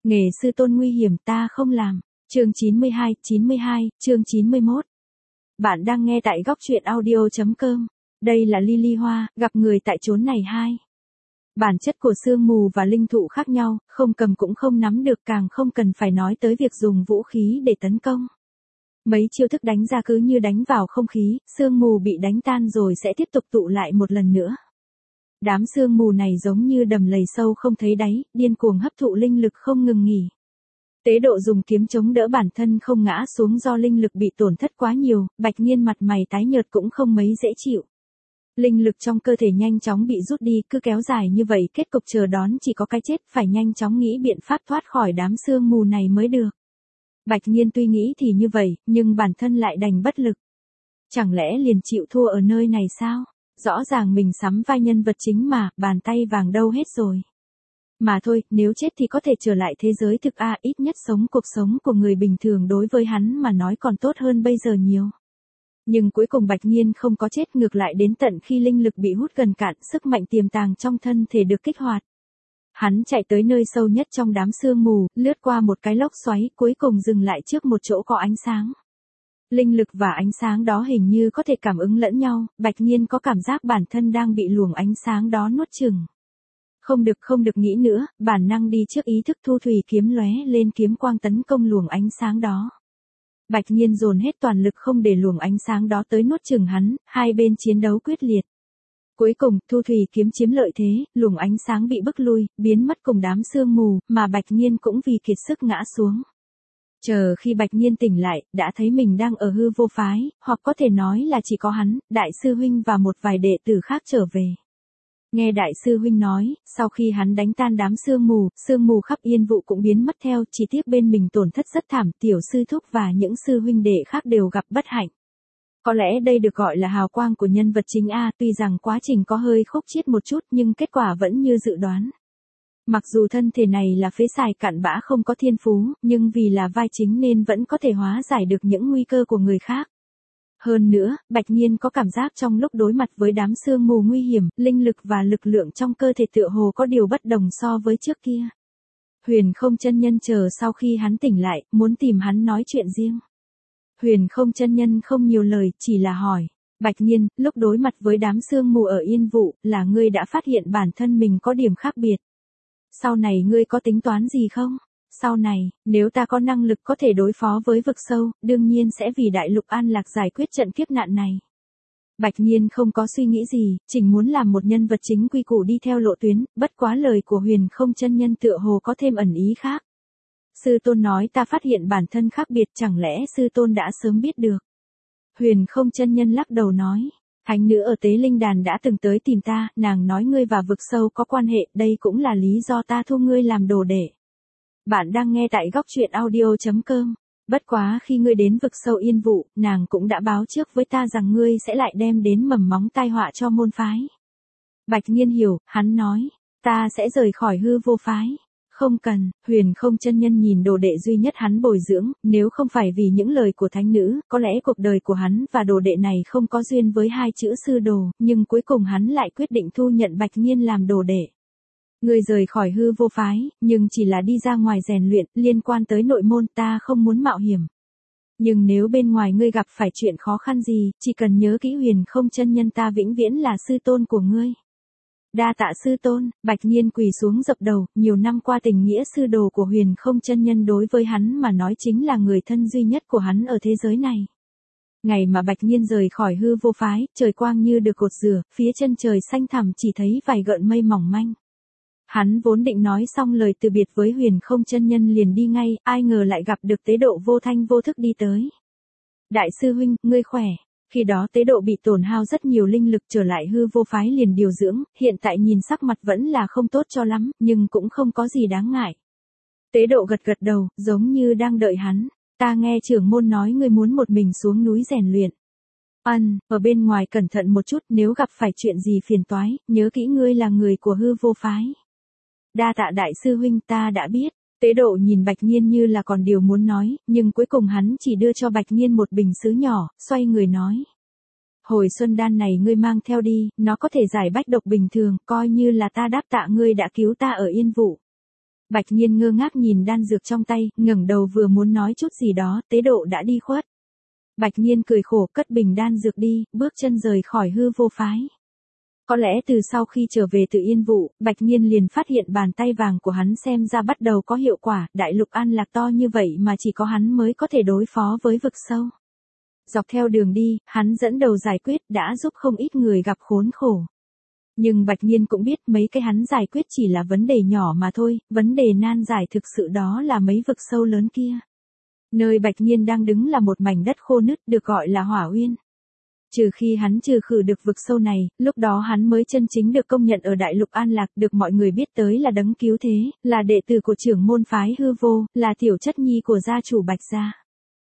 Nghề sư tôn nguy hiểm ta không làm. Chương 92, chương 91. Bạn đang nghe tại góc truyện audio.com. Đây là Lily Hoa, gặp người tại chốn này 2. Bản chất của sương mù và linh thụ khác nhau, không cầm cũng không nắm được, càng không cần phải nói tới việc dùng vũ khí để tấn công. Mấy chiêu thức đánh ra cứ như đánh vào không khí, sương mù bị đánh tan rồi sẽ tiếp tục tụ lại một lần nữa. Đám sương mù này giống như đầm lầy sâu không thấy đáy, điên cuồng hấp thụ linh lực không ngừng nghỉ. Tế Độ dùng kiếm chống đỡ bản thân không ngã xuống do linh lực bị tổn thất quá nhiều, Bạch Nhiên mặt mày tái nhợt cũng không mấy dễ chịu. Linh lực trong cơ thể nhanh chóng bị rút đi, cứ kéo dài như vậy kết cục chờ đón chỉ có cái chết, phải nhanh chóng nghĩ biện pháp thoát khỏi đám sương mù này mới được. Bạch Nhiên tuy nghĩ thì như vậy, nhưng bản thân lại đành bất lực. Chẳng lẽ liền chịu thua ở nơi này sao? Rõ ràng mình sắm vai nhân vật chính mà, bàn tay vàng đâu hết rồi. Mà thôi, nếu chết thì có thể trở lại thế giới thực ít nhất sống cuộc sống của người bình thường đối với hắn mà nói còn tốt hơn bây giờ nhiều. Nhưng cuối cùng Bạch Nhiên không có chết, ngược lại đến tận khi linh lực bị hút gần cạn, sức mạnh tiềm tàng trong thân thể được kích hoạt. Hắn chạy tới nơi sâu nhất trong đám sương mù, lướt qua một cái lốc xoáy, cuối cùng dừng lại trước một chỗ có ánh sáng. Linh lực và ánh sáng đó hình như có thể cảm ứng lẫn nhau, Bạch Nhiên có cảm giác bản thân đang bị luồng ánh sáng đó nuốt chửng. Không được nghĩ nữa, bản năng đi trước ý thức thu thủy kiếm lóe lên kiếm quang tấn công luồng ánh sáng đó. Bạch Nhiên dồn hết toàn lực không để luồng ánh sáng đó tới nuốt chửng hắn, hai bên chiến đấu quyết liệt. Cuối cùng, thu thủy kiếm chiếm lợi thế, luồng ánh sáng bị bức lui, biến mất cùng đám sương mù, mà Bạch Nhiên cũng vì kiệt sức ngã xuống. Chờ khi Bạch Nhiên tỉnh lại, đã thấy mình đang ở hư vô phái, hoặc có thể nói là chỉ có hắn, đại sư huynh và một vài đệ tử khác trở về. Nghe đại sư huynh nói, sau khi hắn đánh tan đám sương mù khắp Yên Vụ cũng biến mất theo, chỉ tiếc bên mình tổn thất rất thảm, tiểu sư thúc và những sư huynh đệ khác đều gặp bất hạnh. Có lẽ đây được gọi là hào quang của nhân vật chính tuy rằng quá trình có hơi khúc chiết một chút nhưng kết quả vẫn như dự đoán. Mặc dù thân thể này là phế sài cặn bã không có thiên phú, nhưng vì là vai chính nên vẫn có thể hóa giải được những nguy cơ của người khác. Hơn nữa, Bạch Nhiên có cảm giác trong lúc đối mặt với đám sương mù nguy hiểm, linh lực và lực lượng trong cơ thể tựa hồ có điều bất đồng so với trước kia. Huyền Không chân nhân chờ sau khi hắn tỉnh lại, muốn tìm hắn nói chuyện riêng. Huyền Không chân nhân không nhiều lời, chỉ là hỏi. Bạch Nhiên, lúc đối mặt với đám sương mù ở Yên Vụ, là ngươi đã phát hiện bản thân mình có điểm khác biệt. Sau này ngươi có tính toán gì không? Sau này, nếu ta có năng lực có thể đối phó với vực sâu, đương nhiên sẽ vì đại lục an lạc giải quyết trận kiếp nạn này. Bạch Nhiên không có suy nghĩ gì, chỉ muốn làm một nhân vật chính quy củ đi theo lộ tuyến, bất quá lời của Huyền Không chân nhân tựa hồ có thêm ẩn ý khác. Sư tôn nói ta phát hiện bản thân khác biệt, chẳng lẽ sư tôn đã sớm biết được? Huyền Không chân nhân lắc đầu nói. Thánh nữ ở Tế Linh Đàn đã từng tới tìm ta, nàng nói ngươi và vực sâu có quan hệ, đây cũng là lý do ta thu ngươi làm đồ đệ. Bạn đang nghe tại góc truyện audio.com. Bất quá khi ngươi đến vực sâu Yên Vụ, nàng cũng đã báo trước với ta rằng ngươi sẽ lại đem đến mầm móng tai họa cho môn phái. Bạch Nhiên hiểu, hắn nói, ta sẽ rời khỏi hư vô phái. Không cần, Huyền Không chân nhân nhìn đồ đệ duy nhất hắn bồi dưỡng, nếu không phải vì những lời của thánh nữ, có lẽ cuộc đời của hắn và đồ đệ này không có duyên với hai chữ sư đồ, nhưng cuối cùng hắn lại quyết định thu nhận Bạch Nhiên làm đồ đệ. Ngươi rời khỏi hư vô phái, nhưng chỉ là đi ra ngoài rèn luyện, liên quan tới nội môn ta không muốn mạo hiểm. Nhưng nếu bên ngoài ngươi gặp phải chuyện khó khăn gì, chỉ cần nhớ kỹ Huyền Không chân nhân ta vĩnh viễn là sư tôn của ngươi. Đa tạ sư tôn, Bạch Nhiên quỳ xuống dập đầu, nhiều năm qua tình nghĩa sư đồ của Huyền Không chân nhân đối với hắn mà nói chính là người thân duy nhất của hắn ở thế giới này. Ngày mà Bạch Nhiên rời khỏi hư vô phái, trời quang như được cột rửa, phía chân trời xanh thẳm chỉ thấy vài gợn mây mỏng manh. Hắn vốn định nói xong lời từ biệt với Huyền Không chân nhân liền đi ngay, ai ngờ lại gặp được Tế Độ vô thanh vô thức đi tới. Đại sư huynh, ngươi khỏe. Khi đó Tế Độ bị tổn hao rất nhiều linh lực, trở lại hư vô phái liền điều dưỡng, hiện tại nhìn sắc mặt vẫn là không tốt cho lắm, nhưng cũng không có gì đáng ngại. Tế Độ gật gật đầu, giống như đang đợi hắn. Ta nghe trưởng môn nói ngươi muốn một mình xuống núi rèn luyện. Ở bên ngoài cẩn thận một chút, nếu gặp phải chuyện gì phiền toái, nhớ kỹ ngươi là người của hư vô phái. Đa tạ đại sư huynh, ta đã biết. Tế Độ nhìn Bạch Nhiên như là còn điều muốn nói, nhưng cuối cùng hắn chỉ đưa cho Bạch Nhiên một bình sứ nhỏ, xoay người nói. Hồi xuân đan này ngươi mang theo đi, nó có thể giải bách độc bình thường, coi như là ta đáp tạ ngươi đã cứu ta ở Yên Vụ. Bạch Nhiên ngơ ngác nhìn đan dược trong tay, ngẩng đầu vừa muốn nói chút gì đó, tế độ đã đi khuất. Bạch Nhiên cười khổ cất bình đan dược đi, bước chân rời khỏi hư vô phái. Có lẽ từ sau khi trở về từ Yên Vụ, Bạch Nhiên liền phát hiện bàn tay vàng của hắn xem ra bắt đầu có hiệu quả, đại lục An Lạc to như vậy mà chỉ có hắn mới có thể đối phó với vực sâu. Dọc theo đường đi, hắn dẫn đầu giải quyết đã giúp không ít người gặp khốn khổ. Nhưng Bạch Nhiên cũng biết mấy cái hắn giải quyết chỉ là vấn đề nhỏ mà thôi, vấn đề nan giải thực sự đó là mấy vực sâu lớn kia. Nơi Bạch Nhiên đang đứng là một mảnh đất khô nứt được gọi là Hỏa Uyên. Trừ khi hắn trừ khử được vực sâu này, lúc đó hắn mới chân chính được công nhận ở đại lục An Lạc, được mọi người biết tới là đấng cứu thế, là đệ tử của trưởng môn phái hư vô, là tiểu chất nhi của gia chủ Bạch gia.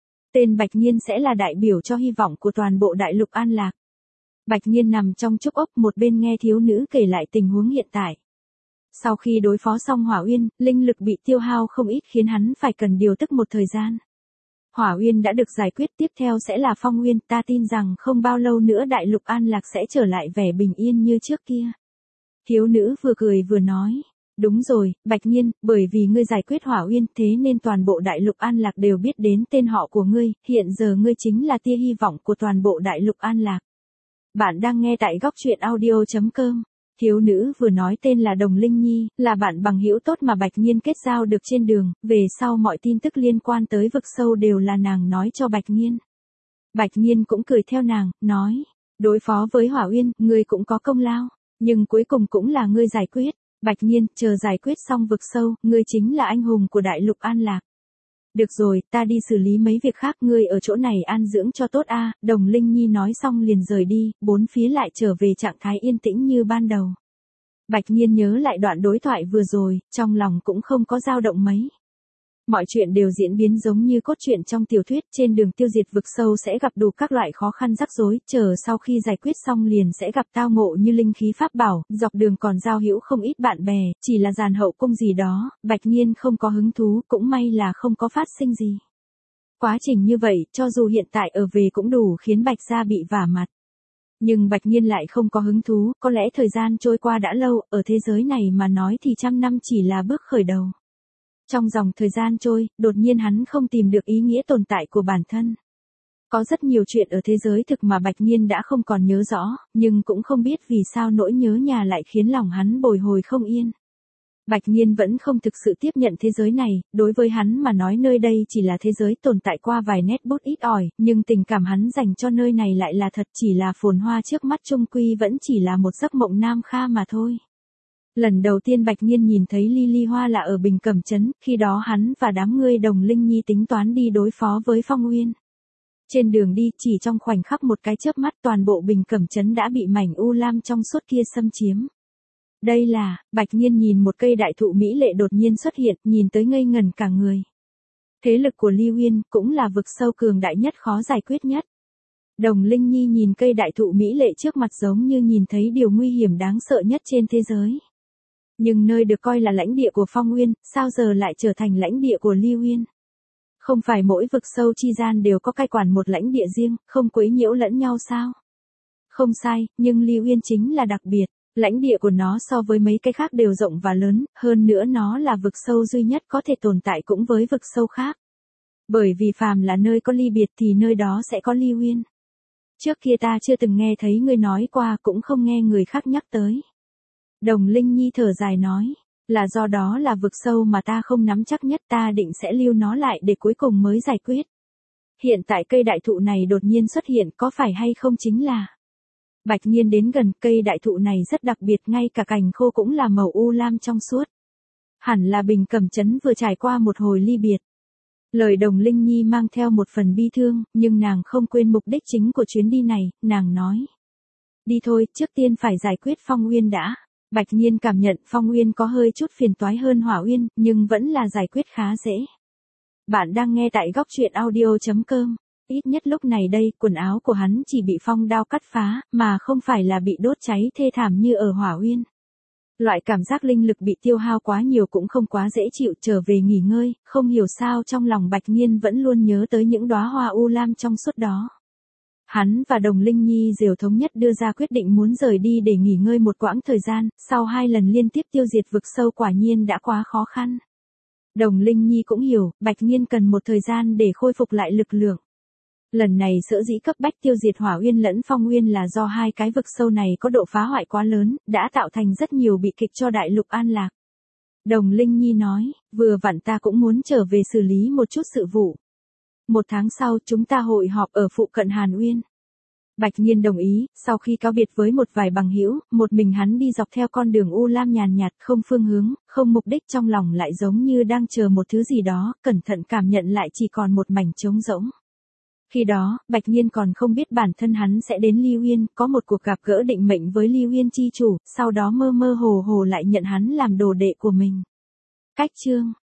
Tên Bạch Nhiên sẽ là đại biểu cho hy vọng của toàn bộ đại lục An Lạc. Bạch Nhiên nằm trong trúc ốc một bên nghe thiếu nữ kể lại tình huống hiện tại. Sau khi đối phó xong Hỏa Uyên, linh lực bị tiêu hao không ít khiến hắn phải cần điều tức một thời gian. Hỏa Uyên đã được giải quyết, tiếp theo sẽ là Phong Uyên, ta tin rằng không bao lâu nữa đại lục An Lạc sẽ trở lại vẻ bình yên như trước kia. Thiếu nữ vừa cười vừa nói, đúng rồi, Bạch Nhiên, bởi vì ngươi giải quyết Hỏa Uyên thế nên toàn bộ đại lục An Lạc đều biết đến tên họ của ngươi, hiện giờ ngươi chính là tia hy vọng của toàn bộ đại lục An Lạc. Bạn đang nghe tại góc truyện audio.com. Thiếu nữ vừa nói tên là Đồng Linh Nhi, là bạn bằng hữu tốt mà Bạch Nhiên kết giao được trên đường, về sau mọi tin tức liên quan tới vực sâu đều là nàng nói cho Bạch Nhiên. Bạch Nhiên cũng cười theo nàng, nói, đối phó với Hỏa Uyên, ngươi cũng có công lao, nhưng cuối cùng cũng là ngươi giải quyết. Bạch Nhiên, chờ giải quyết xong vực sâu, ngươi chính là anh hùng của đại lục An Lạc. Được rồi, ta đi xử lý mấy việc khác, ngươi ở chỗ này an dưỡng cho tốt a. Đồng Linh Nhi nói xong liền rời đi, bốn phía lại trở về trạng thái yên tĩnh như ban đầu. Bạch Nhiên nhớ lại đoạn đối thoại vừa rồi, trong lòng cũng không có dao động mấy. Mọi chuyện đều diễn biến giống như cốt truyện trong tiểu thuyết, trên đường tiêu diệt vực sâu sẽ gặp đủ các loại khó khăn rắc rối, chờ sau khi giải quyết xong liền sẽ gặp tao ngộ như linh khí pháp bảo, dọc đường còn giao hữu không ít bạn bè, chỉ là giàn hậu cung gì đó, Bạch Nhiên không có hứng thú, cũng may là không có phát sinh gì. Quá trình như vậy, cho dù hiện tại ở về cũng đủ khiến Bạch gia bị vả mặt. Nhưng Bạch Nhiên lại không có hứng thú, có lẽ thời gian trôi qua đã lâu, ở thế giới này mà nói thì 100 năm chỉ là bước khởi đầu. Trong dòng thời gian trôi, đột nhiên hắn không tìm được ý nghĩa tồn tại của bản thân. Có rất nhiều chuyện ở thế giới thực mà Bạch Nhiên đã không còn nhớ rõ, nhưng cũng không biết vì sao nỗi nhớ nhà lại khiến lòng hắn bồi hồi không yên. Bạch Nhiên vẫn không thực sự tiếp nhận thế giới này, đối với hắn mà nói nơi đây chỉ là thế giới tồn tại qua vài nét bút ít ỏi, nhưng tình cảm hắn dành cho nơi này lại là thật, chỉ là phồn hoa trước mắt chung quy vẫn chỉ là một giấc mộng nam kha mà thôi. Lần đầu tiên Bạch Nhiên nhìn thấy Ly Hoa là ở Bình Cẩm Trấn, khi đó hắn và đám người Đồng Linh Nhi tính toán đi đối phó với Phong Uyên. Trên đường đi, chỉ trong khoảnh khắc một cái chớp mắt toàn bộ Bình Cẩm Trấn đã bị mảnh u lam trong suốt kia xâm chiếm. Đây là, Bạch Nhiên nhìn một cây đại thụ mỹ lệ đột nhiên xuất hiện, nhìn tới ngây ngẩn cả người. Thế lực của Ly Uyên cũng là vực sâu cường đại nhất khó giải quyết nhất. Đồng Linh Nhi nhìn cây đại thụ mỹ lệ trước mặt giống như nhìn thấy điều nguy hiểm đáng sợ nhất trên thế giới. Nhưng nơi được coi là lãnh địa của Phong Uyên, sao giờ lại trở thành lãnh địa của Ly Uyên? Không phải mỗi vực sâu chi gian đều có cai quản một lãnh địa riêng, không quấy nhiễu lẫn nhau sao? Không sai, nhưng Ly Uyên chính là đặc biệt. Lãnh địa của nó so với mấy cái khác đều rộng và lớn, hơn nữa nó là vực sâu duy nhất có thể tồn tại cũng với vực sâu khác. Bởi vì phàm là nơi có ly biệt thì nơi đó sẽ có Ly Uyên. Trước kia ta chưa từng nghe thấy ngươi nói qua, cũng không nghe người khác nhắc tới. Đồng Linh Nhi thở dài nói, là do đó là vực sâu mà ta không nắm chắc nhất, ta định sẽ lưu nó lại để cuối cùng mới giải quyết. Hiện tại cây đại thụ này đột nhiên xuất hiện, có phải hay không chính là... Bạch Nhiên đến gần, cây đại thụ này rất đặc biệt, ngay cả cành khô cũng là màu u lam trong suốt. Hẳn là Bình Cẩm Trấn vừa trải qua một hồi ly biệt. Lời Đồng Linh Nhi mang theo một phần bi thương, nhưng nàng không quên mục đích chính của chuyến đi này, nàng nói. Đi thôi, trước tiên phải giải quyết Phong Uyên đã. Bạch Nhiên cảm nhận Phong Uyên có hơi chút phiền toái hơn Hỏa Uyên, nhưng vẫn là giải quyết khá dễ. Bạn đang nghe tại góc truyện audio.com. Ít nhất lúc này đây, quần áo của hắn chỉ bị phong đao cắt phá, mà không phải là bị đốt cháy thê thảm như ở Hỏa Uyên. Loại cảm giác linh lực bị tiêu hao quá nhiều cũng không quá dễ chịu, trở về nghỉ ngơi, không hiểu sao trong lòng Bạch Nhiên vẫn luôn nhớ tới những đóa hoa u lam trong suốt đó. Hắn và Đồng Linh Nhi đều thống nhất đưa ra quyết định muốn rời đi để nghỉ ngơi một quãng thời gian, sau 2 lần liên tiếp tiêu diệt vực sâu quả nhiên đã quá khó khăn. Đồng Linh Nhi cũng hiểu, Bạch Nhiên cần một thời gian để khôi phục lại lực lượng. Lần này sở dĩ cấp bách tiêu diệt Hỏa Uyên lẫn Phong Uyên là do hai cái vực sâu này có độ phá hoại quá lớn, đã tạo thành rất nhiều bi kịch cho đại lục An Lạc. Đồng Linh Nhi nói, vừa vặn ta cũng muốn trở về xử lý một chút sự vụ. 1 tháng sau chúng ta hội họp ở phụ cận Hàn Uyên. Bạch Nhiên đồng ý, sau khi cáo biệt với một vài bằng hữu, một mình hắn đi dọc theo con đường u lam nhàn nhạt, không phương hướng, không mục đích, trong lòng lại giống như đang chờ một thứ gì đó, cẩn thận cảm nhận lại chỉ còn một mảnh trống rỗng. Khi đó, Bạch Nhiên còn không biết bản thân hắn sẽ đến Lưu Yên, có một cuộc gặp gỡ định mệnh với Lưu Yên chi chủ, sau đó mơ mơ hồ hồ lại nhận hắn làm đồ đệ của mình. Cách chương